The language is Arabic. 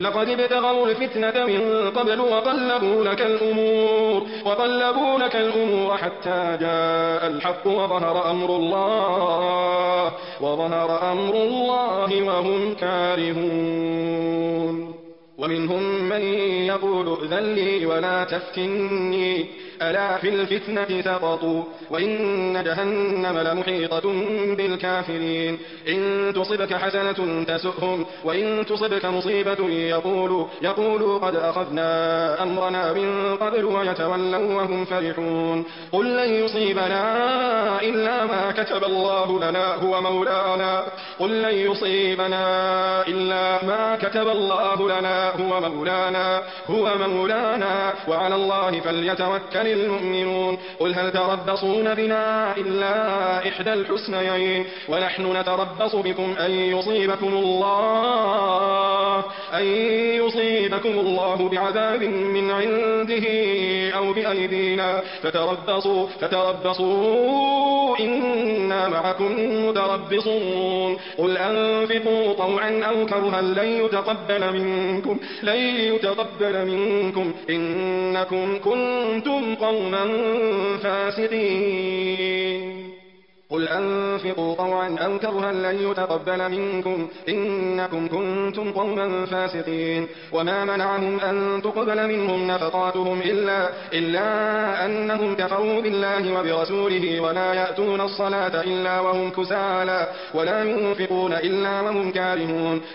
لقد ابتغوا الفتنة من قبل وقلبوا لك الأمور حتى جاء الحق وظهر أمر الله وهم كارهون. ومنهم من يقول ائذن لي ولا تفتني ألا في الفتنة سقطوا وإن جهنم لمحيطة بالكافرين. إن تصبك حسنة تسؤهم وإن تصبك مصيبة يقولوا قد أخذنا أمرنا من قبل ويتولوا وهم فرحون. قل لن يصيبنا إلا ما كتب الله لنا هو مولانا وعلى الله فليتوكل المؤمنون. قل هل تربصون بنا إلا إحدى الحسنيين ونحن نتربص بكم أن يصيبكم الله بعذاب من عنده أو بأيدينا فتربصوا إنا معكم متربصون. قل أنفقوا طوعا أو كرها لن يتقبل منكم إنكم كنتم قوما فاسقين. قل أنفقوا طوعا أو كرها لن يتقبل منكم إنكم كنتم قوما فاسقين. وما منعهم أن تقبل منهم نفقاتهم إلا أنهم كفروا بالله وبرسوله ولا يأتون الصلاة إلا وهم كسالى ولا ينفقون إلا وهم كارهون.